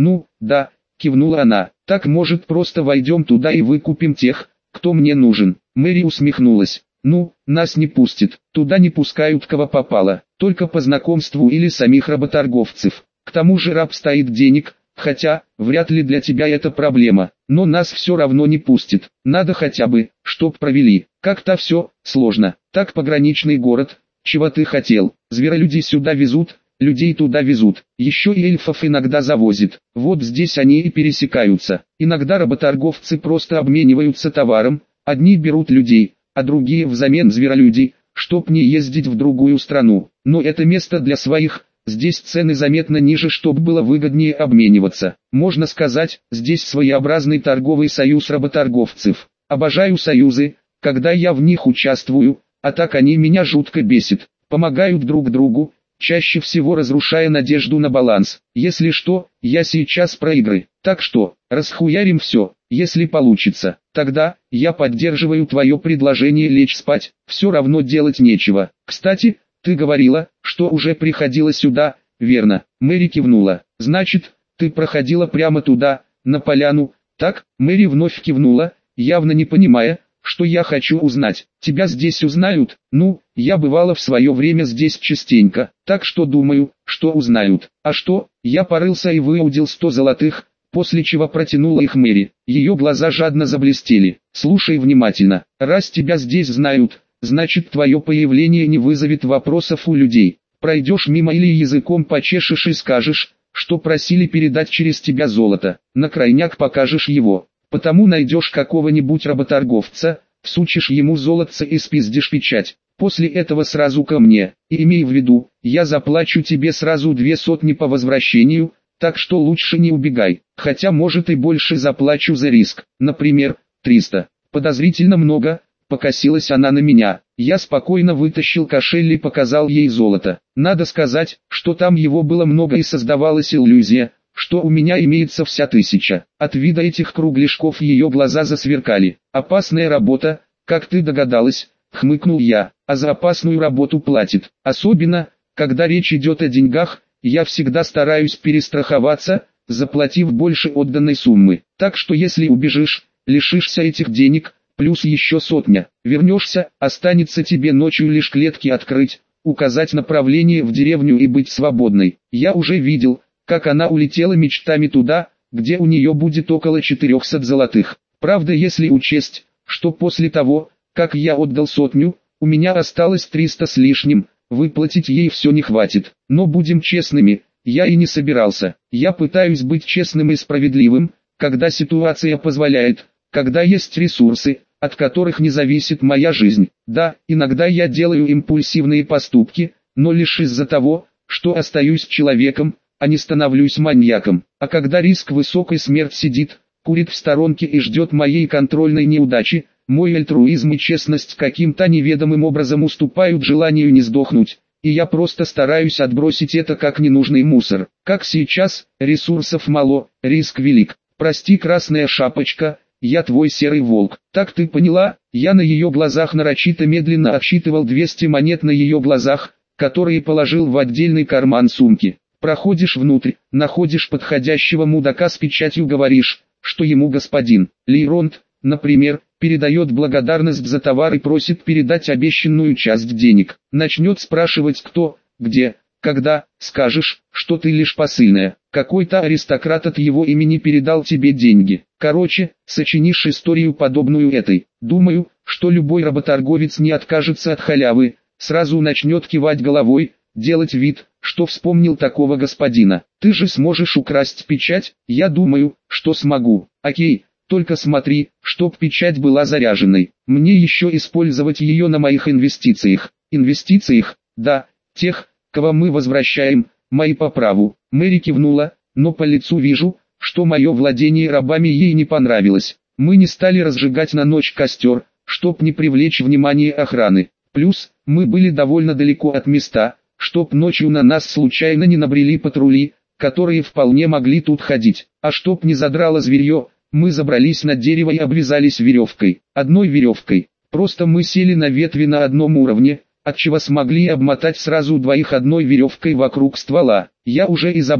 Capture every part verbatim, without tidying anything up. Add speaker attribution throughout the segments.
Speaker 1: Ну, да, кивнула она. Так может просто войдем туда и выкупим тех, кто мне нужен. Мэри усмехнулась. Ну, нас не пустят, туда не пускают кого попало, только по знакомству или самих работорговцев. К тому же раб стоит денег, хотя, вряд ли для тебя это проблема, но нас все равно не пустят. Надо хотя бы, чтоб провели. Как-то все сложно. Так пограничный город. Чего ты хотел? Зверолюди сюда везут, людей туда везут. Еще и эльфов иногда завозят. Вот здесь они и пересекаются. Иногда работорговцы просто обмениваются товаром. Одни берут людей, а другие взамен зверолюдей, чтоб не ездить в другую страну. Но это место для своих. Здесь цены заметно ниже, чтобы было выгоднее обмениваться. Можно сказать, здесь своеобразный торговый союз работорговцев. Обожаю союзы, когда я в них участвую, а так они меня жутко бесят. Помогают друг другу, чаще всего разрушая надежду на баланс. Если что, я сейчас про игры. Так что, расхуярим все, если получится. Тогда, я поддерживаю твое предложение лечь спать, все равно делать нечего. Кстати, ты говорила, что уже приходила сюда, верно? Мэри кивнула. Значит, ты проходила прямо туда, на поляну, так? Мэри вновь кивнула, явно не понимая, что я хочу узнать. Тебя здесь узнают? Ну, я бывала в свое время здесь частенько, так что думаю, что узнают. А что? Я порылся и выудил сто золотых, после чего протянула их Мэри. Ее глаза жадно заблестели. Слушай внимательно, раз тебя здесь знают, значит твое появление не вызовет вопросов у людей. Пройдешь мимо или языком почешешь и скажешь, что просили передать через тебя золото. На крайняк покажешь его. Потому найдешь какого-нибудь работорговца, всучишь ему золотце и спиздишь печать. После этого сразу ко мне. И имей в виду, я заплачу тебе сразу две сотни по возвращению, так что лучше не убегай. Хотя может и больше заплачу за риск. Например, триста. Подозрительно много. Покосилась она на меня. Я спокойно вытащил кошель и показал ей золото. Надо сказать, что там его было много и создавалась иллюзия, что у меня имеется вся тысяча. От вида этих кругляшков ее глаза засверкали. Опасная работа, как ты догадалась, хмыкнул я. А за опасную работу платит. Особенно, когда речь идет о деньгах, я всегда стараюсь перестраховаться, заплатив больше отданной суммы. Так что если убежишь, лишишься этих денег, плюс еще сотня. Вернешься, останется тебе ночью лишь клетки открыть, указать направление в деревню и быть свободной. Я уже видел, как она улетела мечтами туда, где у нее будет около четырехсот золотых. Правда, если учесть, что после того, как я отдал сотню, у меня осталось триста с лишним, выплатить ей все не хватит. Но будем честными, я и не собирался. Я пытаюсь быть честным и справедливым, когда ситуация позволяет, когда есть ресурсы, от которых не зависит моя жизнь. Да, иногда я делаю импульсивные поступки, но лишь из-за того, что остаюсь человеком, а не становлюсь маньяком. А когда риск высокой смерть сидит, курит в сторонке и ждет моей контрольной неудачи, мой альтруизм и честность каким-то неведомым образом уступают желанию не сдохнуть, и я просто стараюсь отбросить это как ненужный мусор. Как сейчас, ресурсов мало, риск велик. Прости, красная шапочка, я твой серый волк. Так ты поняла? Я на ее глазах нарочито медленно отсчитывал двести монет на ее глазах, которые положил в отдельный карман сумки. Проходишь внутрь, находишь подходящего мудака с печатью, говоришь, что ему господин Лейронд, например, передает благодарность за товар и просит передать обещанную часть денег. Начнет спрашивать кто, где, когда, скажешь, что ты лишь посыльная. Какой-то аристократ от его имени передал тебе деньги. Короче, сочинишь историю подобную этой. Думаю, что любой работорговец не откажется от халявы, сразу начнет кивать головой, делать вид, что вспомнил такого господина. Ты же сможешь украсть печать? Я думаю, что смогу. Окей, только смотри, чтоб печать была заряженной. Мне еще использовать ее на моих инвестициях. Инвестициях? Да, тех, кого мы возвращаем, мои по праву. Мэри кивнула, но по лицу вижу, что мое владение рабами ей не понравилось. Мы не стали разжигать на ночь костер, чтоб не привлечь внимание охраны. Плюс, мы были довольно далеко от места, чтоб ночью на нас случайно не набрели патрули, которые вполне могли тут ходить. А чтоб не задрало зверье, мы забрались на дерево и обвязались веревкой. Одной веревкой. Просто мы сели на ветви на одном уровне, отчего смогли обмотать сразу двоих одной веревкой вокруг ствола. Я уже и забыл,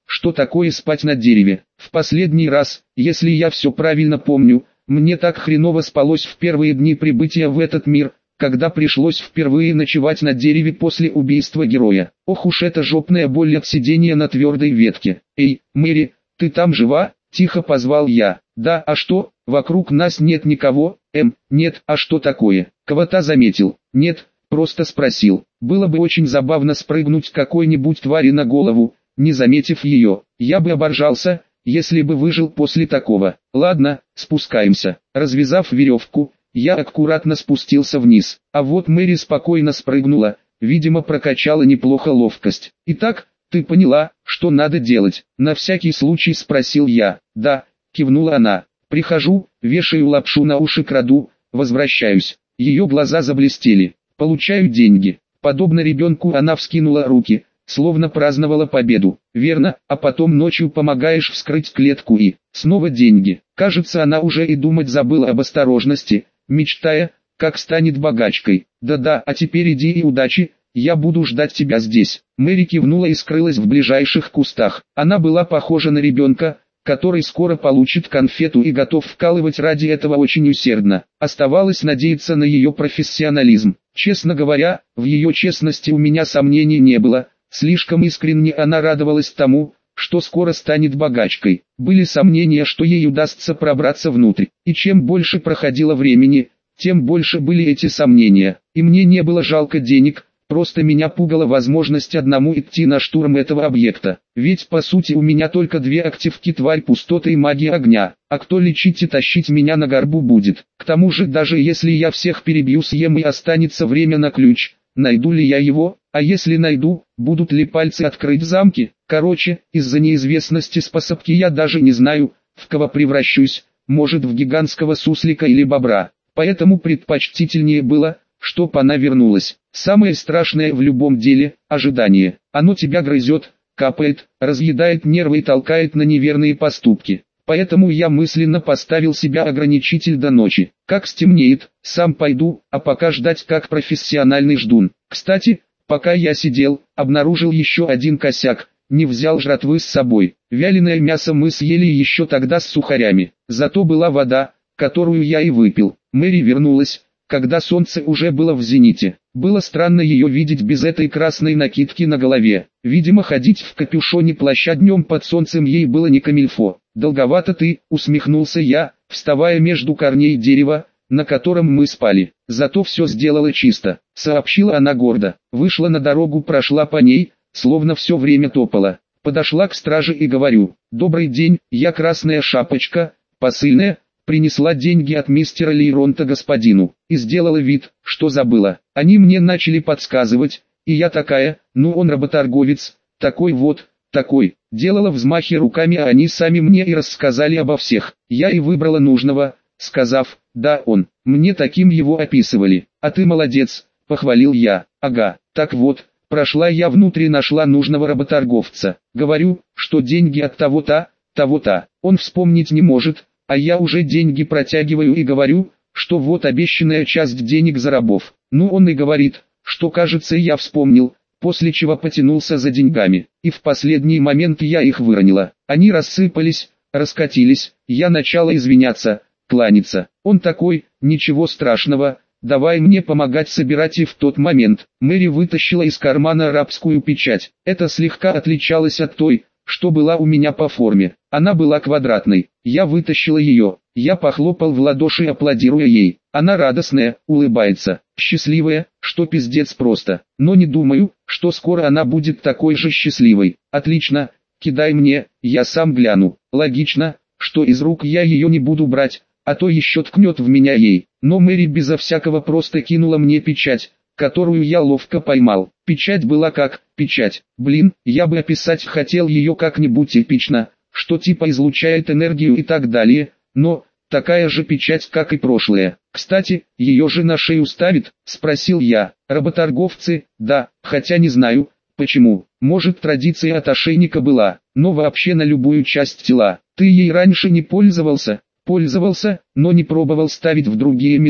Speaker 1: что такое спать на дереве. В последний раз, если я все правильно помню, мне так хреново спалось в первые дни прибытия в этот мир, когда пришлось впервые ночевать на дереве после убийства героя. Ох уж эта жопная боль от сидения на твердой ветке. «Эй, Мэри, ты там жива?» – тихо позвал я. «Да, а что, вокруг нас нет никого?» «Эм, нет, а что такое?» Кого-то заметил. «Нет, просто спросил. Было бы очень забавно спрыгнуть какой-нибудь твари на голову, не заметив ее. Я бы оборжался, если бы выжил после такого. Ладно, спускаемся». Развязав веревку, я аккуратно спустился вниз, а вот Мэри спокойно спрыгнула, видимо прокачала неплохо ловкость. «Итак, ты поняла, что надо делать?» — на всякий случай спросил я. «Да», — кивнула она. «Прихожу, вешаю лапшу на уши, краду, возвращаюсь». Ее глаза заблестели. «Получаю деньги». Подобно ребенку она вскинула руки, словно праздновала победу. «Верно, а потом ночью помогаешь вскрыть клетку и снова деньги». Кажется, она уже и думать забыла об осторожности, мечтая, как станет богачкой. «Да-да, а теперь иди и удачи, я буду ждать тебя здесь». Мэри кивнула и скрылась в ближайших кустах. Она была похожа на ребенка, который скоро получит конфету и готов вкалывать ради этого очень усердно. Оставалось надеяться на ее профессионализм. Честно говоря, в ее честности у меня сомнений не было, слишком искренне она радовалась тому, что скоро станет богачкой. Были сомнения, что ей удастся пробраться внутрь. И чем больше проходило времени, тем больше были эти сомнения. И мне не было жалко денег, просто меня пугала возможность одному идти на штурм этого объекта. Ведь по сути у меня только две активки: тварь пустоты и магия огня. А кто лечить и тащить меня на горбу будет? К тому же, даже если я всех перебью, съем и останется время на ключ, найду ли я его? А если найду, будут ли пальцы открыть замки? Короче, из-за неизвестности способки я даже не знаю, в кого превращусь, может в гигантского суслика или бобра. Поэтому предпочтительнее было, чтоб она вернулась. Самое страшное в любом деле – ожидание. Оно тебя грызет, капает, разъедает нервы и толкает на неверные поступки. Поэтому я мысленно поставил себя ограничитель до ночи. Как стемнеет, сам пойду, а пока ждать как профессиональный ждун. Кстати, пока я сидел, обнаружил еще один косяк. Не взял жратвы с собой. Вяленое мясо мы съели еще тогда с сухарями. Зато была вода, которую я и выпил. Мэри вернулась, когда солнце уже было в зените. Было странно ее видеть без этой красной накидки на голове. Видимо, ходить в капюшоне плаща днем под солнцем ей было не камильфо. «Долговато ты», — усмехнулся я, вставая между корней дерева, на котором мы спали. «Зато все сделала чисто», — сообщила она гордо. Вышла на дорогу, прошла по ней, словно все время топала. Подошла к страже и говорю: «Добрый день, я Красная Шапочка, посыльная, принесла деньги от мистера Лейронта господину». И сделала вид, что забыла. Они мне начали подсказывать, и я такая: «Ну он работорговец, такой вот, такой». Делала взмахи руками, а они сами мне и рассказали обо всех. Я и выбрала нужного, сказав: «Да, он». Мне таким его описывали. «А ты молодец», — похвалил я. «Ага, так вот». Прошла я внутрь и нашла нужного работорговца. Говорю, что деньги от того-то, того-то. Он вспомнить не может, а я уже деньги протягиваю и говорю, что вот обещанная часть денег за рабов. Ну он и говорит, что кажется я вспомнил, после чего потянулся за деньгами. И в последний момент я их выронила. Они рассыпались, раскатились, я начала извиняться, кланяться. Он такой: «Ничего страшного, давай мне помогать собирать». И в тот момент Мэри вытащила из кармана арабскую печать. Это слегка отличалось от той, что была у меня по форме. Она была квадратной. Я вытащила ее. Я похлопал в ладоши, аплодируя ей. Она радостная, улыбается, счастливая, что пиздец просто. Но не думаю, что скоро она будет такой же счастливой. Отлично, кидай мне, я сам гляну. Логично, что из рук я ее не буду брать, а то еще ткнет в меня ей. Но Мэри безо всякого просто кинула мне печать, которую я ловко поймал. Печать была как печать. Блин, я бы описать хотел ее как-нибудь эпично, что типа излучает энергию и так далее, но такая же печать, как и прошлая. «Кстати, ее же на шею ставит?» – спросил я. «Работорговцы, да, хотя не знаю, почему. Может, традиция от ошейника была, но вообще на любую часть тела. Ты ей раньше не пользовался?» «Пользовался, но не пробовал ставить в другие места.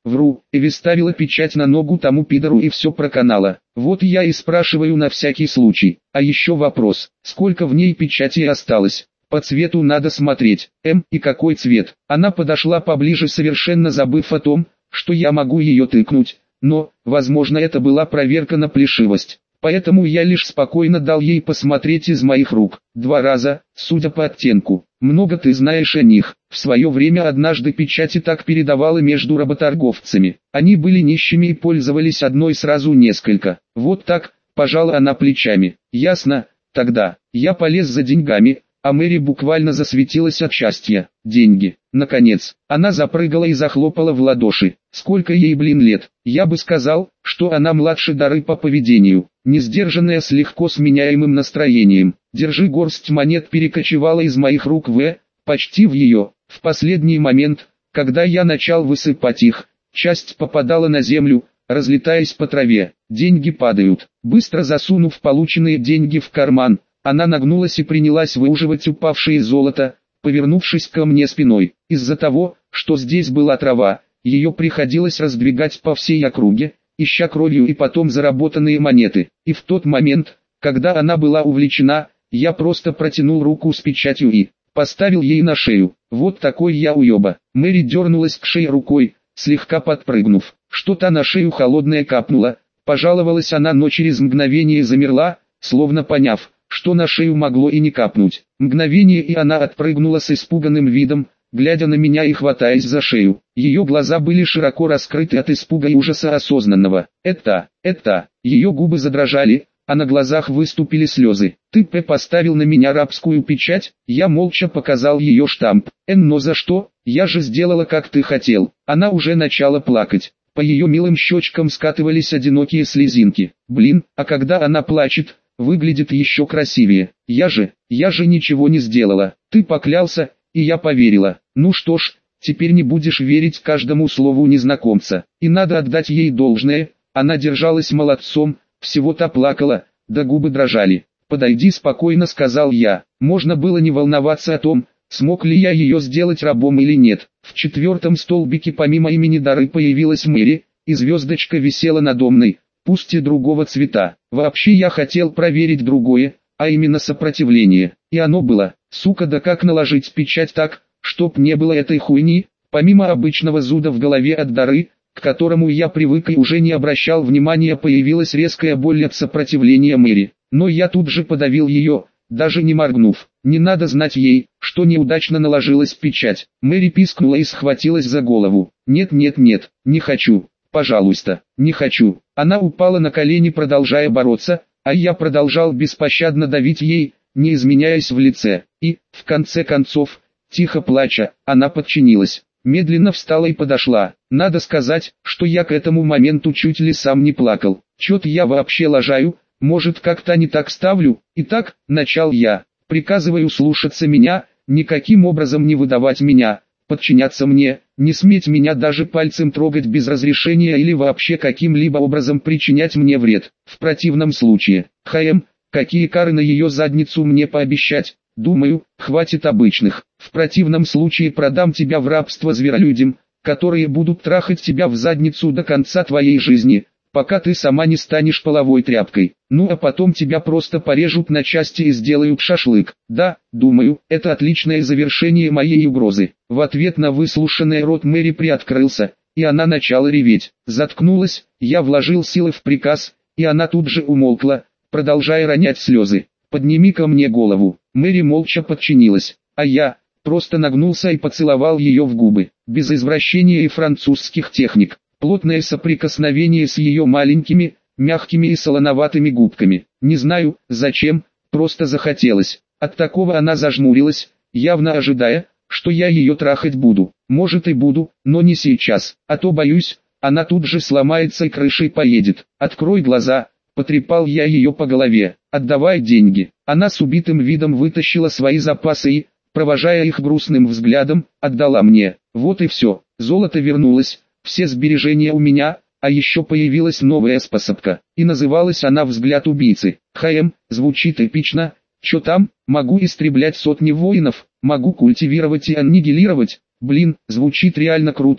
Speaker 1: Вру, Эви ставила печать на ногу тому пидору и все проканала. Вот я и спрашиваю на всякий случай. А еще вопрос, сколько в ней печати осталось? По цвету надо смотреть. М, и какой цвет? Она подошла поближе, совершенно забыв о том, что я могу ее тыкнуть. Но, возможно, это была проверка на плешивость. Поэтому я лишь спокойно дал ей посмотреть из моих рук. Два раза, судя по оттенку. Много ты знаешь о них. В свое время однажды печати так передавала между работорговцами. Они были нищими и пользовались одной сразу несколько. Вот так, пожала она плечами. Ясно, тогда. Я полез за деньгами, а Мэри буквально засветилась от счастья. Деньги. Наконец, она запрыгала и захлопала в ладоши. Сколько ей, блин, лет? Я бы сказал, что она младше Дары по поведению. Несдержанная с легко сменяемым настроением. Держи, горсть монет перекочевала из моих рук в, почти в ее. В последний момент, когда я начал высыпать их, часть попадала на землю, разлетаясь по траве. Деньги падают. Быстро засунув полученные деньги в карман, она нагнулась и принялась выуживать упавшее золото, повернувшись ко мне спиной. Из-за того, что здесь была трава, ее приходилось раздвигать по всей округе, ища кровью и потом заработанные монеты. И в тот момент, когда она была увлечена, я просто протянул руку с печатью и поставил ей на шею. Вот такой я уеба. Мэри дернулась к шее рукой, слегка подпрыгнув. Что-то на шею холодное капнуло. Пожаловалась она, но через мгновение замерла, словно поняв, что на шею могло и не капнуть. Мгновение, и она отпрыгнула с испуганным видом, глядя на меня и хватаясь за шею. Ее глаза были широко раскрыты от испуга и ужаса осознанного. Это, это, ее губы задрожали, а на глазах выступили слезы. Ты, П, поставил на меня рабскую печать? Я молча показал ее штамп. Н, но за что? Я же сделала, как ты хотел. Она уже начала плакать. По ее милым щечкам скатывались одинокие слезинки. Блин, а когда она плачет, выглядит еще красивее. Я же, я же ничего не сделала. Ты поклялся, и я поверила. Ну что ж, теперь не будешь верить каждому слову незнакомца. И надо отдать ей должное, она держалась молодцом, всего-то плакала, да губы дрожали. «Подойди спокойно», — сказал я. Можно было не волноваться о том, смог ли я ее сделать рабом или нет. В четвертом столбике помимо имени Дары появилась Мэри, и звездочка висела надо мной, пусть и другого цвета. Вообще я хотел проверить другое, а именно сопротивление. И оно было. Сука, да как наложить печать так, чтоб не было этой хуйни? Помимо обычного зуда в голове от Дары, к которому я привык и уже не обращал внимания, появилась резкая боль от сопротивления Мэри. Но я тут же подавил ее, даже не моргнув. Не надо знать ей, что неудачно наложилась печать. Мэри пискнула и схватилась за голову. Нет, нет, нет, не хочу. Пожалуйста, не хочу. Она упала на колени, продолжая бороться, а я продолжал беспощадно давить ей, не изменяясь в лице. И, в конце концов, тихо плача, она подчинилась. Медленно встала и подошла. Надо сказать, что я к этому моменту чуть ли сам не плакал. Чё-то я вообще лажаю, может как-то не так ставлю. Итак, начал я. Приказываю слушаться меня, никаким образом не выдавать меня, подчиняться мне, не сметь меня даже пальцем трогать без разрешения или вообще каким-либо образом причинять мне вред. В противном случае, хм, какие кары на ее задницу мне пообещать? Думаю, хватит обычных. В противном случае продам тебя в рабство зверолюдям, которые будут трахать тебя в задницу до конца твоей жизни, пока ты сама не станешь половой тряпкой. Ну а потом тебя просто порежут на части и сделают шашлык. Да, думаю, это отличное завершение моей угрозы. В ответ на выслушанное рот Мэри приоткрылся, и она начала реветь. Заткнулась, я вложил силы в приказ, и она тут же умолкла, продолжая ронять слезы. «Подними ко мне голову». Мэри молча подчинилась, а я просто нагнулся и поцеловал ее в губы, без извращения и французских техник. Плотное соприкосновение с ее маленькими, мягкими и солоноватыми губками. Не знаю, зачем, просто захотелось. От такого она зажмурилась, явно ожидая, что я ее трахать буду. Может и буду, но не сейчас, а то боюсь, она тут же сломается и крышей поедет. Открой глаза. Потрепал я ее по голове. «Отдавай деньги». Она с убитым видом вытащила свои запасы и, провожая их грустным взглядом, отдала мне. Вот и все. Золото вернулось, все сбережения у меня, а еще появилась новая способка. И называлась она «Взгляд убийцы». Хм, звучит эпично. Чё там? Могу истреблять сотни воинов, могу культивировать и аннигилировать. Блин, звучит реально круто,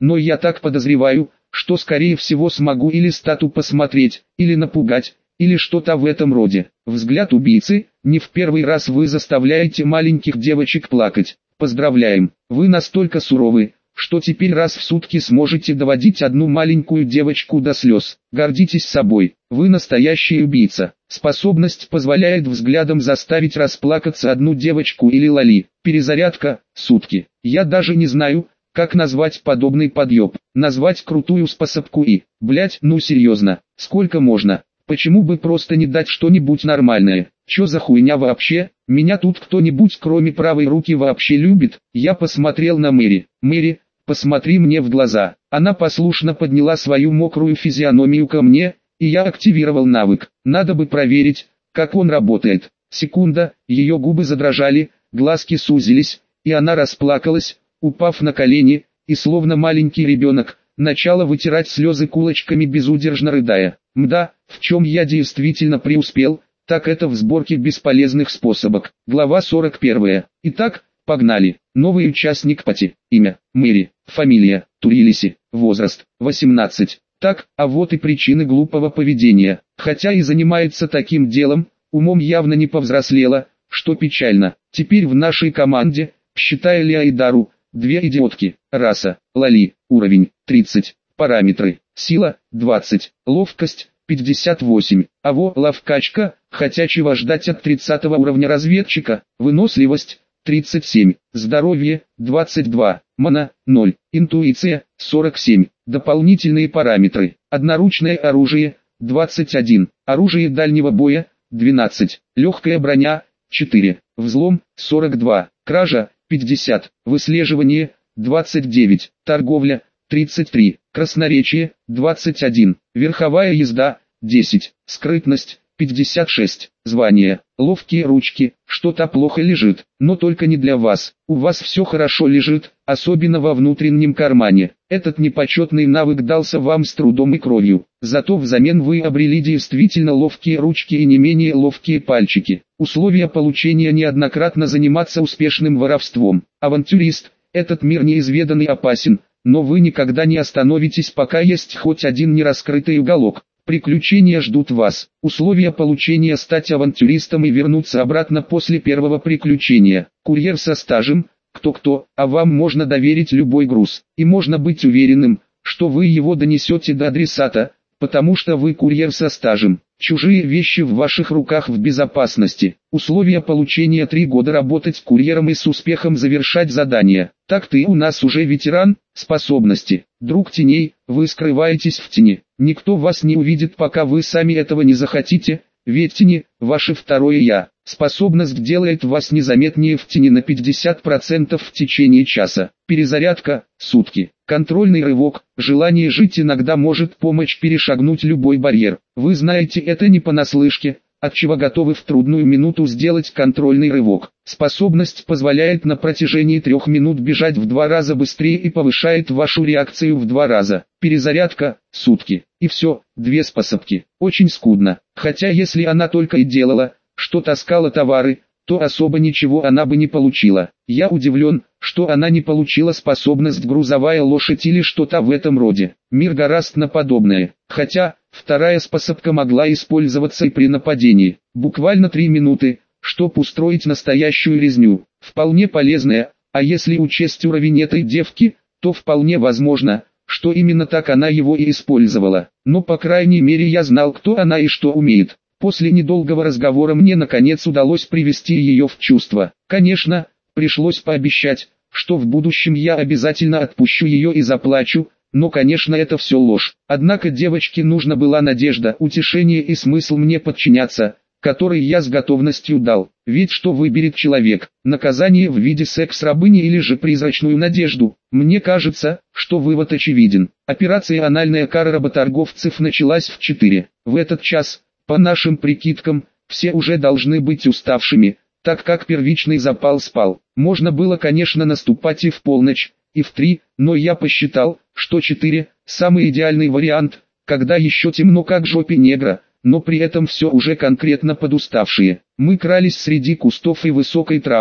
Speaker 1: но я так подозреваю, что скорее всего смогу или стату посмотреть, или напугать, или что-то в этом роде. Взгляд убийцы: не в первый раз вы заставляете маленьких девочек плакать. Поздравляем, вы настолько суровы, что теперь раз в сутки сможете доводить одну маленькую девочку до слез. Гордитесь собой, вы настоящий убийца. Способность позволяет взглядом заставить расплакаться одну девочку или Лали. Перезарядка, сутки. Я даже не знаю, как назвать подобный подъеб. Назвать крутую способку и, блять, ну серьезно, сколько можно? Почему бы просто не дать что-нибудь нормальное? Чё за хуйня вообще? Меня тут кто-нибудь кроме правой руки вообще любит? Я посмотрел на Мэри. Мэри, посмотри мне в глаза. Она послушно подняла свою мокрую физиономию ко мне, и я активировал навык. Надо бы проверить, как он работает. Секунда, ее губы задрожали, глазки сузились, и она расплакалась, упав на колени, и словно маленький ребенок, начала вытирать слезы кулачками, безудержно рыдая. Мда, в чем я действительно преуспел, так это в сборке бесполезных способок. Глава сорок первая. Итак, погнали. Новый участник пати. Имя: Мэри. Фамилия: Турилиси. Возраст: восемнадцать. Так, а вот и причины глупого поведения. Хотя и занимается таким делом, умом явно не повзрослела, что печально. Теперь в нашей команде, считая Лиайдару, две идиотки. Раса: Лали. Уровень: тридцать. Параметры: сила – двадцать, ловкость – пятьдесят восемь, а во ловкачка, хотя чего ждать от тридцатого уровня разведчика, выносливость – тридцать семь, здоровье – двадцать два, мана – ноль, интуиция – сорок семь, дополнительные параметры: одноручное оружие – двадцать один, оружие дальнего боя – двенадцать, легкая броня – четыре, взлом – сорок два, кража – пятьдесят, выслеживание – двадцать девять, торговля – тридцать три, красноречие – двадцать один, верховая езда – десять, скрытность – пятьдесят шесть, звание, ловкие ручки. Что-то плохо лежит, но только не для вас. У вас все хорошо лежит, особенно во внутреннем кармане. Этот непочетный навык дался вам с трудом и кровью, зато взамен вы обрели действительно ловкие ручки и не менее ловкие пальчики. Условия получения: неоднократно заниматься успешным воровством. Авантюрист: этот мир неизведанный опасен, но вы никогда не остановитесь, пока есть хоть один нераскрытый уголок. Приключения ждут вас. Условия получения: стать авантюристом и вернуться обратно после первого приключения. Курьер со стажем: кто-кто, а вам можно доверить любой груз. И можно быть уверенным, что вы его донесете до адресата, потому что вы курьер со стажем. Чужие вещи в ваших руках в безопасности. Условия получения: три года работать курьером и с успехом завершать задания. Так ты у нас уже ветеран. Способности: друг теней, вы скрываетесь в тени. Никто вас не увидит, пока вы сами этого не захотите, ведь тени – ваше второе я. Способность делает вас незаметнее в тени на пятьдесят процентов в течение часа. Перезарядка – сутки. Контрольный рывок: желание жить иногда может помочь перешагнуть любой барьер. Вы знаете это не понаслышке, отчего готовы в трудную минуту сделать контрольный рывок. Способность позволяет на протяжении трех минут бежать в два раза быстрее и повышает вашу реакцию в два раза. Перезарядка – сутки. И все, две способки. Очень скудно. Хотя если она только и делала, что таскала товары, то особо ничего она бы не получила. Я удивлен, что она не получила способность грузовая лошадь или что-то в этом роде. Мир гораст на подобное. Хотя, вторая способка могла использоваться и при нападении. Буквально три минуты, чтоб устроить настоящую резню. Вполне полезная, а если учесть уровень этой девки, то вполне возможно, что именно так она его и использовала. Но по крайней мере я знал, кто она и что умеет. После недолгого разговора мне наконец удалось привести ее в чувство. Конечно, пришлось пообещать, что в будущем я обязательно отпущу ее и заплачу, но конечно это все ложь. Однако девочке нужна была надежда, утешение и смысл мне подчиняться, который я с готовностью дал. Ведь что выберет человек, наказание в виде секс-рабыни или же призрачную надежду? Мне кажется, что вывод очевиден. Операция «Анальная кара» работорговцев началась в четыре. В этот час, по нашим прикидкам, все уже должны быть уставшими, так как первичный запал спал. Можно было, конечно, наступать и в полночь, и в три, но я посчитал, что четыре – самый идеальный вариант, когда еще темно как жопе негра, но при этом все уже конкретно подуставшие. Мы крались среди кустов и высокой травы,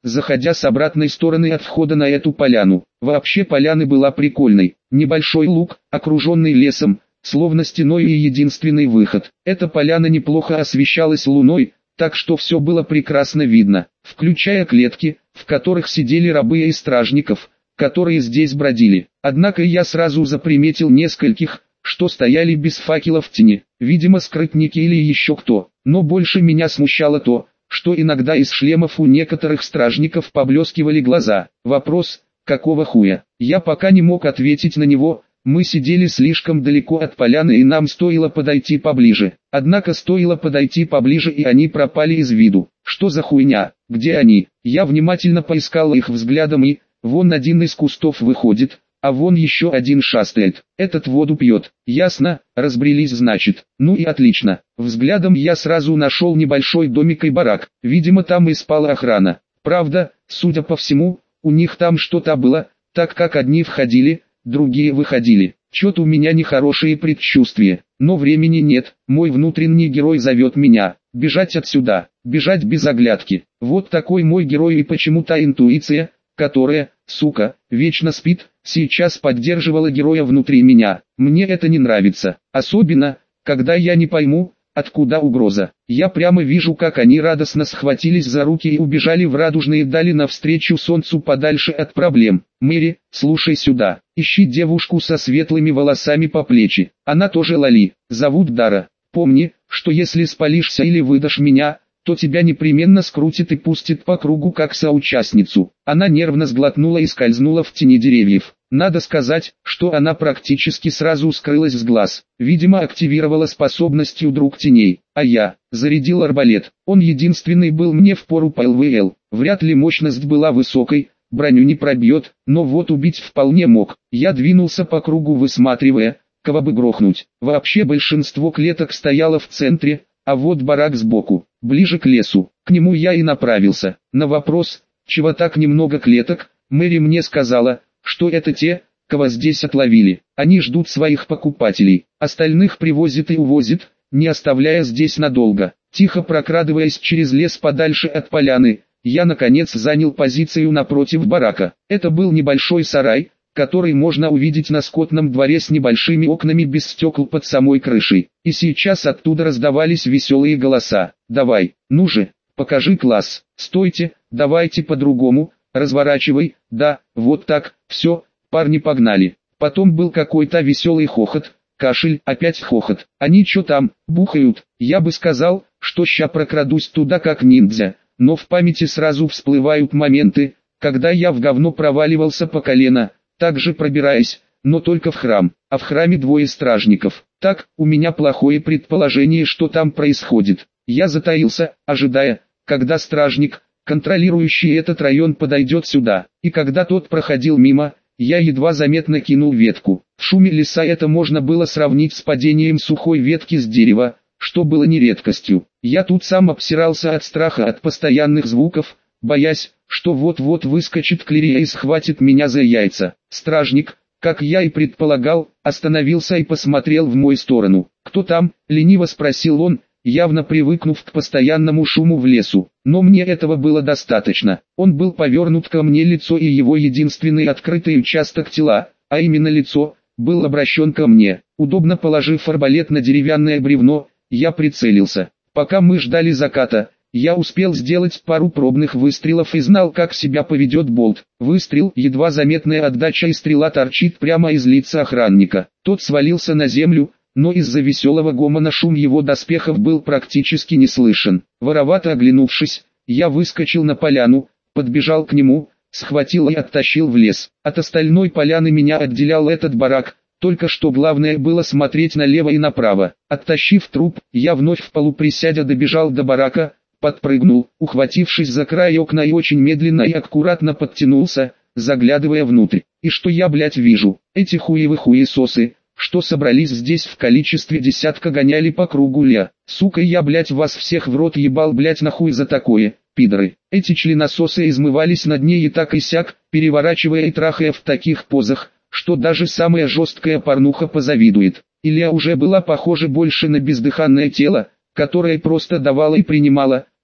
Speaker 1: заходя с обратной стороны от входа на эту поляну. Вообще поляна была прикольной. Небольшой луг, окруженный лесом, словно стеной и единственный выход. Эта поляна неплохо освещалась луной, так что все было прекрасно видно, включая клетки, в которых сидели рабы и стражников, которые здесь бродили. Однако я сразу заприметил нескольких, что стояли без факелов в тени, видимо скрытники или еще кто. Но больше меня смущало то, что иногда из шлемов у некоторых стражников поблескивали глаза. Вопрос, какого хуя? Я пока не мог ответить на него. Мы сидели слишком далеко от поляны и нам стоило подойти поближе. Однако стоило подойти поближе и они пропали из виду. Что за хуйня? Где они? Я внимательно поискал их взглядом и, вон один из кустов выходит, а вон еще один шастает. Этот воду пьет. Ясно, разбрелись значит. Ну и отлично. Взглядом я сразу нашел небольшой домик и барак. Видимо там и спала охрана. Правда, судя по всему, у них там что-то было, так как одни входили, другие выходили. Чё-то у меня нехорошие предчувствия, но времени нет, мой внутренний герой зовет меня, бежать отсюда, бежать без оглядки. Вот такой мой герой и почему-то интуиция, которая, сука, вечно спит, сейчас поддерживала героя внутри меня. Мне это не нравится, особенно, когда я не пойму, откуда угроза. Я прямо вижу, как они радостно схватились за руки и убежали в радужные дали навстречу солнцу подальше от проблем. Мэри, слушай сюда, ищи девушку со светлыми волосами по плечи. Она тоже Лали, зовут Дара. Помни, что если спалишься или выдашь меня, то тебя непременно скрутит и пустит по кругу как соучастницу. Она нервно сглотнула и скользнула в тени деревьев. Надо сказать, что она практически сразу скрылась с глаз. Видимо активировала способность удруг теней. А я, зарядил арбалет. Он единственный был мне впору по ЛВЛ. Вряд ли мощность была высокой, броню не пробьет, но вот убить вполне мог. Я двинулся по кругу высматривая, кого бы грохнуть. Вообще большинство клеток стояло в центре, а вот барак сбоку, ближе к лесу. К нему я и направился. На вопрос, чего так немного клеток, Мэри мне сказала, что это те, кого здесь отловили. Они ждут своих покупателей, остальных привозят и увозят, не оставляя здесь надолго. Тихо прокрадываясь через лес подальше от поляны, я наконец занял позицию напротив барака. Это был небольшой сарай, который можно увидеть на скотном дворе с небольшими окнами без стекол под самой крышей. И сейчас оттуда раздавались веселые голоса. «Давай, ну же, покажи класс, стойте, давайте по-другому, разворачивай, да, вот так, все, парни погнали». Потом был какой-то веселый хохот, кашель, опять хохот. Они что там, бухают? Я бы сказал, что ща прокрадусь туда как ниндзя, но в памяти сразу всплывают моменты, когда я в говно проваливался по колено, также пробираясь, но только в храм, а в храме двое стражников. Так, у меня плохое предположение, что там происходит. Я затаился, ожидая, когда стражник, контролирующий этот район, подойдет сюда, и когда тот проходил мимо, я едва заметно кинул ветку. В шуме леса это можно было сравнить с падением сухой ветки с дерева, что было не редкостью. Я тут сам обсирался от страха от постоянных звуков, боясь, что вот-вот выскочит Клирия и схватит меня за яйца. Стражник, как я и предполагал, остановился и посмотрел в мою сторону. «Кто там?» — лениво спросил он, явно привыкнув к постоянному шуму в лесу. Но мне этого было достаточно. Он был повернут ко мне, лицо и его единственный открытый участок тела, а именно лицо, был обращен ко мне. Удобно положив арбалет на деревянное бревно, я прицелился. Пока мы ждали заката, я успел сделать пару пробных выстрелов и знал, как себя поведет болт. Выстрел, едва заметная отдача и стрела торчит прямо из лица охранника. Тот свалился на землю, но из-за веселого гомона шум его доспехов был практически не слышен. Воровато оглянувшись, я выскочил на поляну, подбежал к нему, схватил и оттащил в лес. От остальной поляны меня отделял этот барак, только что главное было смотреть налево и направо. Оттащив труп, я вновь в полуприсядя добежал до барака, подпрыгнул, ухватившись за край окна и очень медленно и аккуратно подтянулся, заглядывая внутрь. И что я, блять, вижу? Эти хуевы хуесосы, что собрались здесь в количестве десятка, гоняли по кругу ля. Сука, я, блять, вас всех в рот ебал, блять, нахуй за такое, пидоры. Эти членососы измывались на дне и так и сяк, переворачивая и трахая в таких позах, что даже самая жесткая порнуха позавидует. Илья уже была похожа больше на бездыханное тело, которое просто давало и принимало,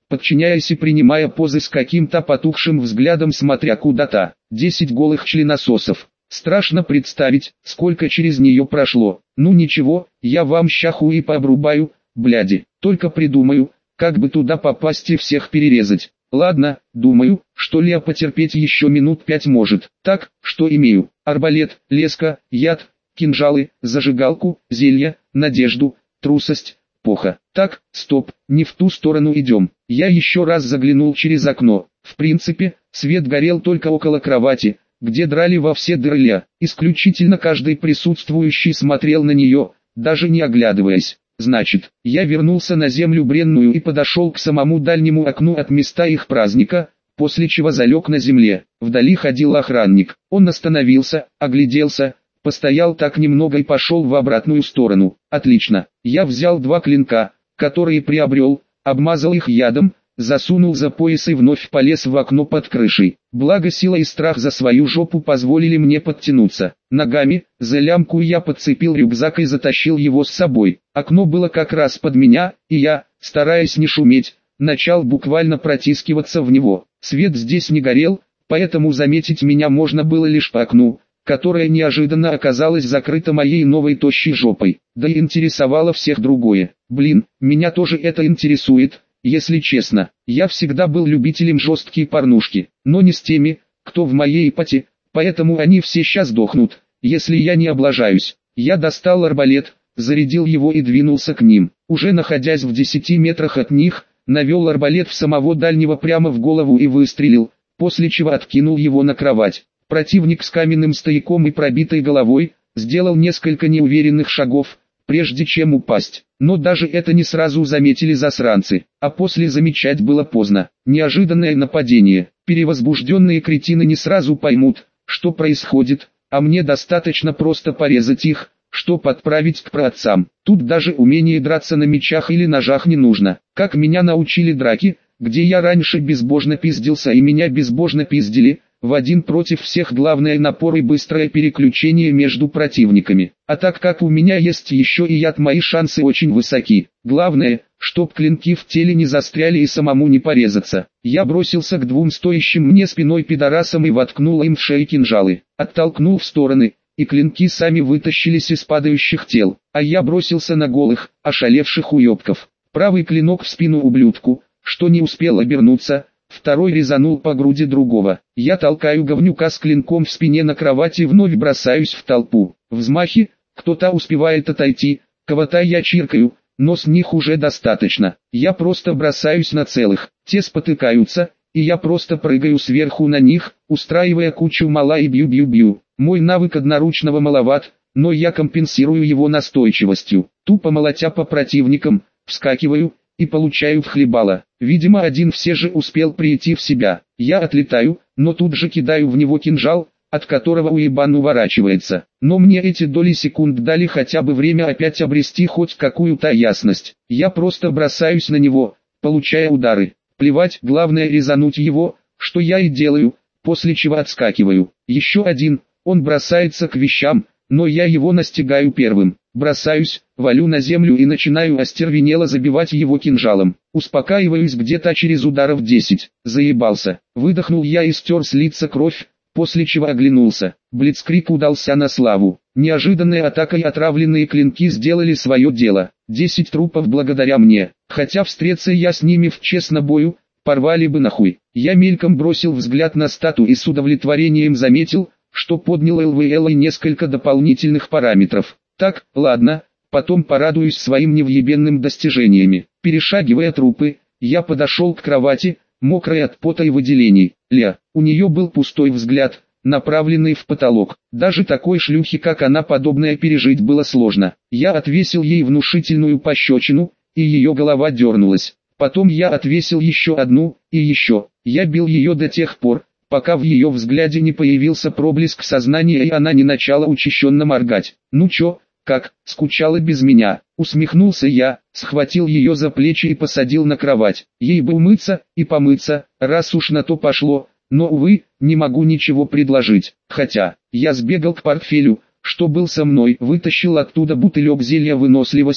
Speaker 1: подчиняясь и принимая позы с каким-то потухшим взглядом, смотря куда-то. Десять голых членососов. Страшно представить, сколько через нее прошло. Ну ничего, я вам щаху и пообрубаю, бляди. Только придумаю, как бы туда попасть и всех перерезать. Ладно, думаю, что Леа потерпеть еще минут пять может. Так, что имею? Арбалет, леска, яд, кинжалы, зажигалку, зелья, надежду, трусость, поха. Так, стоп, не в ту сторону идем. Я еще раз заглянул через окно. В принципе, свет горел только около кровати, где драли во все дыры Леа. Исключительно каждый присутствующий смотрел на нее, даже не оглядываясь. Значит, я вернулся на землю бренную и подошел к самому дальнему окну от места их праздника, после чего залег на земле. Вдали ходил охранник. Он остановился, огляделся, постоял так немного и пошел в обратную сторону. Отлично. Я взял два клинка, которые приобрел, обмазал их ядом, засунул за пояс и вновь полез в окно под крышей. Благо сила и страх за свою жопу позволили мне подтянуться. Ногами, за лямку я подцепил рюкзак и затащил его с собой. Окно было как раз под меня, и я, стараясь не шуметь, начал буквально протискиваться в него. Свет здесь не горел, поэтому заметить меня можно было лишь по окну, которое неожиданно оказалось закрыто моей новой тощей жопой. Да и интересовало всех другое. Блин, меня тоже это интересует. Если честно, я всегда был любителем жесткие порнушки, но не с теми, кто в моей ипоте, поэтому они все сейчас дохнут, если я не облажаюсь. Я достал арбалет, зарядил его и двинулся к ним. Уже находясь в десяти метрах от них, навел арбалет в самого дальнего прямо в голову и выстрелил, после чего откинул его на кровать. Противник с каменным стояком и пробитой головой сделал несколько неуверенных шагов, прежде чем упасть. Но даже это не сразу заметили засранцы, а после замечать было поздно. Неожиданное нападение. Перевозбужденные кретины не сразу поймут, что происходит, а мне достаточно просто порезать их, чтоб отправить к праотцам. Тут даже умение драться на мечах или ножах не нужно. Как меня научили драки, где я раньше безбожно пиздился и меня безбожно пиздили, в один против всех главное напор и быстрое переключение между противниками. А так как у меня есть еще и яд, мои шансы очень высоки. Главное, чтоб клинки в теле не застряли и самому не порезаться. Я бросился к двум стоящим мне спиной пидорасам и воткнул им в шеи кинжалы. Оттолкнул в стороны, и клинки сами вытащились из падающих тел. А я бросился на голых, ошалевших уебков. Правый клинок в спину ублюдку, что не успел обернуться, второй резанул по груди другого. Я толкаю говнюка с клинком в спине на кровати и вновь бросаюсь в толпу. Взмахи, кто-то успевает отойти, кого-то я чиркаю, но с них уже достаточно. Я просто бросаюсь на целых, те спотыкаются, и я просто прыгаю сверху на них, устраивая кучу мала и бью-бью-бью. Мой навык одноручного маловат, но я компенсирую его настойчивостью. Тупо молотя по противникам, вскакиваю и получаю вхлебало. Видимо, один все же успел прийти в себя. Я отлетаю, но тут же кидаю в него кинжал, от которого уебан уворачивается. Но мне эти доли секунд дали хотя бы время опять обрести хоть какую-то ясность. Я просто бросаюсь на него, получая удары. Плевать, главное резануть его, что я и делаю, после чего отскакиваю. Еще один, он бросается к вещам, но я его настигаю первым. Бросаюсь, валю на землю и начинаю остервенело забивать его кинжалом. Успокаиваюсь где-то через ударов десять. Заебался. Выдохнул я и стер с лица кровь, после чего оглянулся. Блицкриг удался на славу. Неожиданная атака и отравленные клинки сделали свое дело. Десять трупов благодаря мне. Хотя встреться я с ними в честнобою, порвали бы нахуй. Я мельком бросил взгляд на стату и с удовлетворением заметил, что поднял эл ви эл и несколько дополнительных параметров. Так, ладно, потом порадуюсь своим невъебенным достижениями. Перешагивая трупы, я подошел к кровати, мокрой от пота и выделений. Ля, у нее был пустой взгляд, направленный в потолок. Даже такой шлюхе, как она, подобное пережить было сложно. Я отвесил ей внушительную пощечину, и ее голова дернулась. Потом я отвесил еще одну, и еще. Я бил ее до тех пор, пока в ее взгляде не появился проблеск сознания и она не начала учащенно моргать. «Ну чё, как, скучала без меня?» Усмехнулся я, схватил ее за плечи и посадил на кровать. Ей бы умыться и помыться, раз уж на то пошло, но, увы, не могу ничего предложить. Хотя, я сбегал к портфелю, что был со мной, вытащил оттуда бутылек зелья выносливости,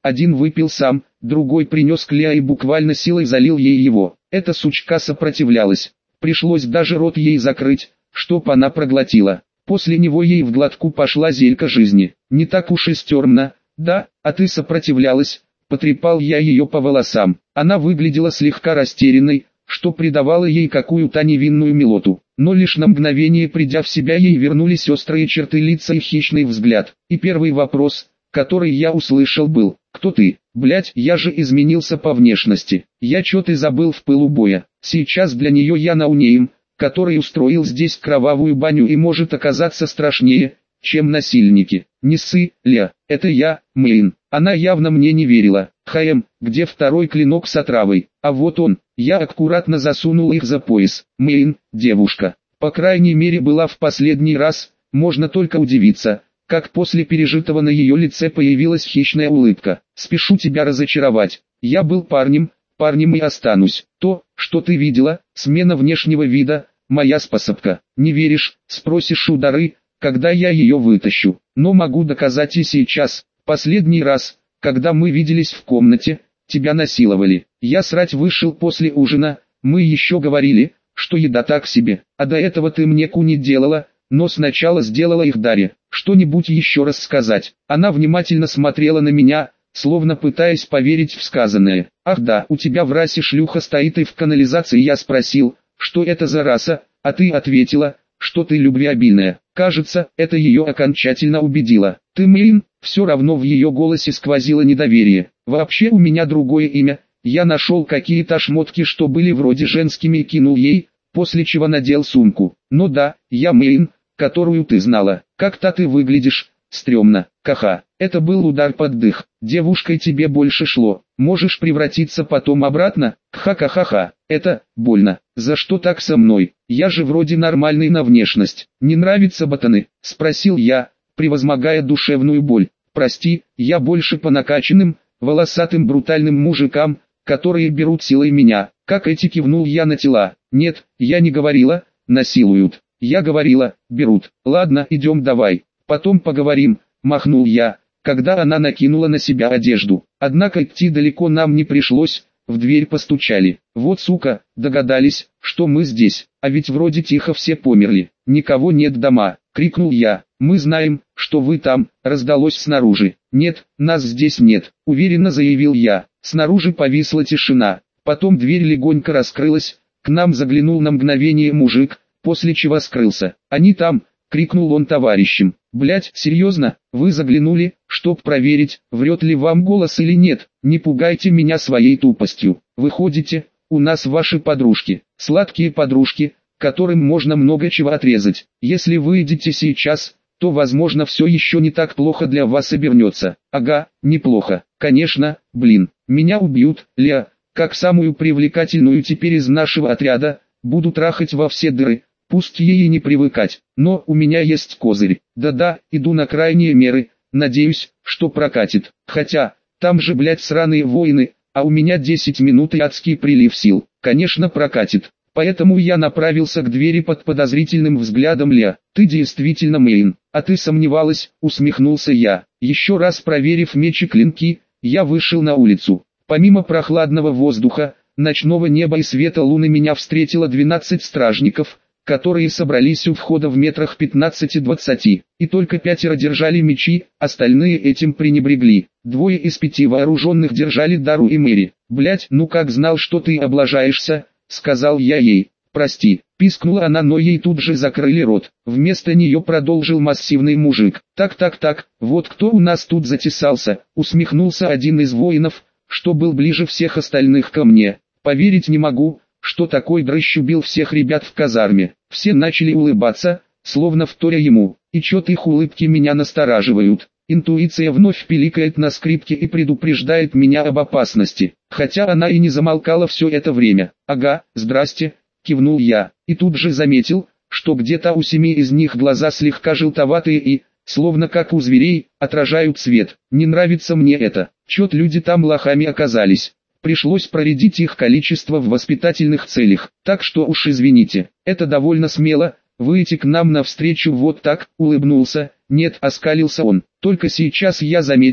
Speaker 1: один выпил сам, другой принес Клеа и буквально силой залил ей его. Эта сучка сопротивлялась, пришлось даже рот ей закрыть, чтоб она проглотила. После него ей в глотку пошла зелька жизни. Не так уж и стермно, да, а ты сопротивлялась, потрепал я ее по волосам. Она выглядела слегка растерянной, что придавало ей какую-то невинную милоту. Но лишь на мгновение придя в себя, ей вернулись острые черты лица и хищный взгляд. И первый вопрос, который я услышал, был: «Кто ты?» Блять, я же изменился по внешности. Я чё-то забыл в пылу боя. Сейчас для нее я ноунейм, который устроил здесь кровавую баню и может оказаться страшнее, чем насильники. Не ссы, Ля, это я, Мэйн. Она явно мне не верила. Хэм, где второй клинок с отравой? А вот он. Я аккуратно засунул их за пояс. Мэйн, девушка, по крайней мере была в последний раз, можно только удивиться, как после пережитого на ее лице появилась хищная улыбка. Спешу тебя разочаровать. Я был парнем, парнем и останусь. То, что ты видела, смена внешнего вида, моя способка. Не веришь, спросишь у Дары, когда я ее вытащу. Но могу доказать и сейчас. Последний раз, когда мы виделись в комнате, тебя насиловали. Я срать вышел после ужина, мы еще говорили, что еда так себе. А до этого ты мне куни делала, но сначала сделала их Дарья. Что-нибудь еще раз сказать? Она внимательно смотрела на меня, словно пытаясь поверить в сказанное. Ах да, у тебя в расе шлюха стоит и в канализации. Я спросил, что это за раса, а ты ответила, что ты любвеобильная. Кажется, это ее окончательно убедило. Ты Мэйн? Все равно в ее голосе сквозило недоверие. Вообще у меня другое имя. Я нашел какие-то шмотки, что были вроде женскими, и кинул ей, после чего надел сумку. Но да, я Мэйн, которую ты знала. Как-то ты выглядишь стрёмно. Ха-ха. Это был удар под дых. Девушкой тебе больше шло. Можешь превратиться потом обратно? Ха-ха-ха-ха. Это больно. За что так со мной? Я же вроде нормальный на внешность. Не нравятся ботаны? Спросил я, превозмогая душевную боль. Прости, я больше по накачанным, волосатым брутальным мужикам, которые берут силой меня. Как эти, кивнул я на тела. Нет, я не говорила, насилуют. Я говорила, берут. Ладно, идем давай. Потом поговорим, махнул я, когда она накинула на себя одежду. Однако идти далеко нам не пришлось, в дверь постучали. Вот сука, догадались, что мы здесь, а ведь вроде тихо все померли. Никого нет дома, крикнул я. Мы знаем, что вы там, раздалось снаружи. Нет, нас здесь нет, уверенно заявил я. Снаружи повисла тишина, потом дверь легонько раскрылась, к нам заглянул на мгновение мужик, после чего скрылся. Они там, крикнул он товарищам. Блять, серьезно, вы заглянули, чтоб проверить, врет ли вам голос или нет? Не пугайте меня своей тупостью. Выходите, у нас ваши подружки, сладкие подружки, которым можно много чего отрезать. Если вы идете сейчас, то возможно все еще не так плохо для вас обернется. Ага, неплохо. Конечно, блин, меня убьют, Ля, как самую привлекательную теперь из нашего отряда, буду трахать во все дыры. Пусть ей и не привыкать, но у меня есть козырь. Да-да, иду на крайние меры, надеюсь, что прокатит. Хотя, там же блять сраные воины, а у меня десять минут и адский прилив сил. Конечно прокатит. Поэтому я направился к двери под подозрительным взглядом Ля. Ты действительно Мэйн, а ты сомневалась, усмехнулся я. Еще раз проверив меч и клинки, я вышел на улицу. Помимо прохладного воздуха, ночного неба и света луны меня встретило двенадцать стражников, которые собрались у входа в метрах пятнадцати-двадцати, и только пятеро держали мечи, остальные этим пренебрегли. Двое из пяти вооруженных держали Дару и Мэри. «Блять, ну как знал, что ты облажаешься», — сказал я ей. «Прости», — пискнула она, но ей тут же закрыли рот. Вместо нее продолжил массивный мужик. «Так-так-так, вот кто у нас тут затесался», — усмехнулся один из воинов, что был ближе всех остальных ко мне. «Поверить не могу, что такой дрыщ убил всех ребят в казарме». Все начали улыбаться, словно вторя ему, и чё-то их улыбки меня настораживают. Интуиция вновь пиликает на скрипке и предупреждает меня об опасности, хотя она и не замолкала все это время. «Ага, здрасте», — кивнул я, и тут же заметил, что где-то у семи из них глаза слегка желтоватые и, словно как у зверей, отражают свет. Не нравится мне это, чё-то люди там лохами оказались. Пришлось проредить их количество в воспитательных целях, так что уж извините, это довольно смело, выйти к нам навстречу вот так, улыбнулся, нет, оскалился он. Только сейчас я заметил,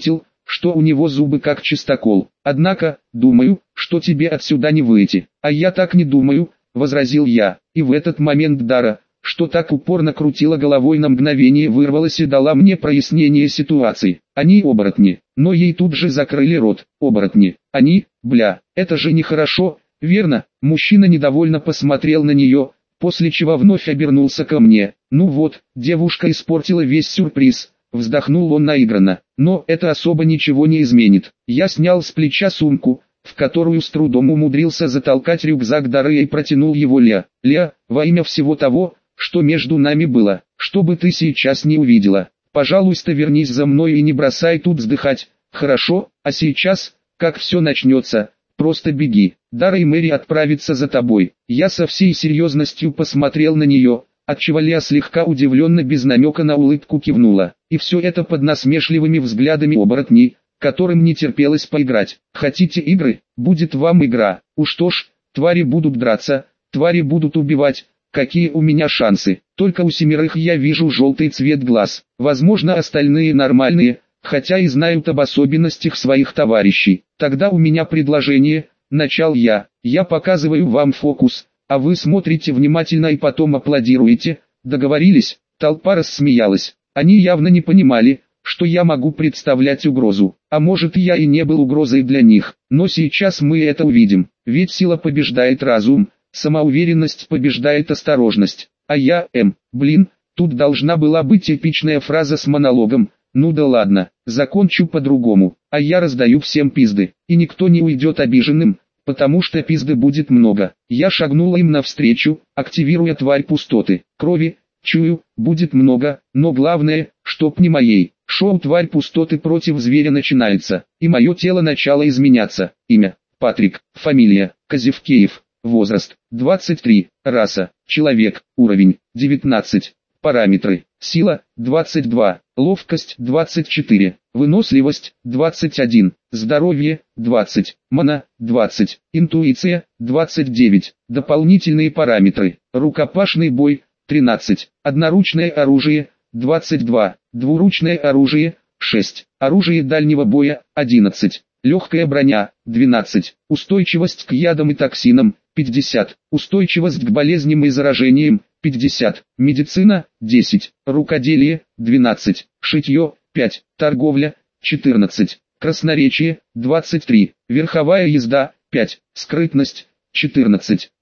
Speaker 1: что у него зубы как чистокол. Однако, думаю, что тебе отсюда не выйти. А я так не думаю, возразил я. И в этот момент Дара, что так упорно крутила головой, на мгновение вырвалась и дала мне прояснение ситуации. Они оборотни, но ей тут же закрыли рот. Оборотни, они, бля, это же нехорошо, верно? Мужчина недовольно посмотрел на нее, после чего вновь обернулся ко мне. Ну вот, девушка испортила весь сюрприз. Вздохнул он наигранно, но это особо ничего не изменит. Я снял с плеча сумку, в которую с трудом умудрился затолкать рюкзак Дары, и протянул его Ля. Ля, во имя всего того, что между нами было, что бы ты сейчас не увидела, пожалуйста, вернись за мной и не бросай тут вздыхать, хорошо? А сейчас, как все начнется, просто беги. Дара и Мэри отправятся за тобой. Я со всей серьезностью посмотрел на нее, отчего Ля слегка удивленно без намека на улыбку кивнула. И все это под насмешливыми взглядами оборотней, которым не терпелось поиграть. Хотите игры? Будет вам игра. Уж то ж, твари будут драться, твари будут убивать. Какие у меня шансы? Только у семерых я вижу желтый цвет глаз. Возможно, остальные нормальные, хотя и знают об особенностях своих товарищей. Тогда у меня предложение, начал я. Я показываю вам фокус, а вы смотрите внимательно и потом аплодируете. Договорились? Толпа рассмеялась. Они явно не понимали, что я могу представлять угрозу. А может, я и не был угрозой для них. Но сейчас мы это увидим. Ведь сила побеждает разум. Самоуверенность побеждает осторожность. А я, эм, блин, тут должна была быть эпичная фраза с монологом. Ну да ладно, закончу по-другому. А я раздаю всем пизды. И никто не уйдет обиженным, потому что пизды будет много. Я шагнула им навстречу, активируя тварь пустоты. Крови, чую, будет много, но главное, чтоб не моей. Шоу «Тварь пустоты против зверя» начинается, и мое тело начало изменяться. Имя – Патрик, фамилия – Козевкеев. Возраст – двадцать три, раса – человек, уровень – девятнадцать, параметры – сила – двадцать два, ловкость – двадцать четыре, выносливость – двадцать один, здоровье – двадцать, мана – двадцать, интуиция – двадцать девять, дополнительные параметры – рукопашный бой – тринадцать, одноручное оружие – двадцать два, двуручное оружие – шесть, оружие дальнего боя – одиннадцать. Легкая броня – двенадцать, устойчивость к ядам и токсинам – пятьдесят, устойчивость к болезням и заражениям – пятьдесят, медицина – десять, рукоделие – двенадцать, шитье – пять, торговля – четырнадцать, красноречие – двадцать три, верховая езда – пять, скрытность – четырнадцать,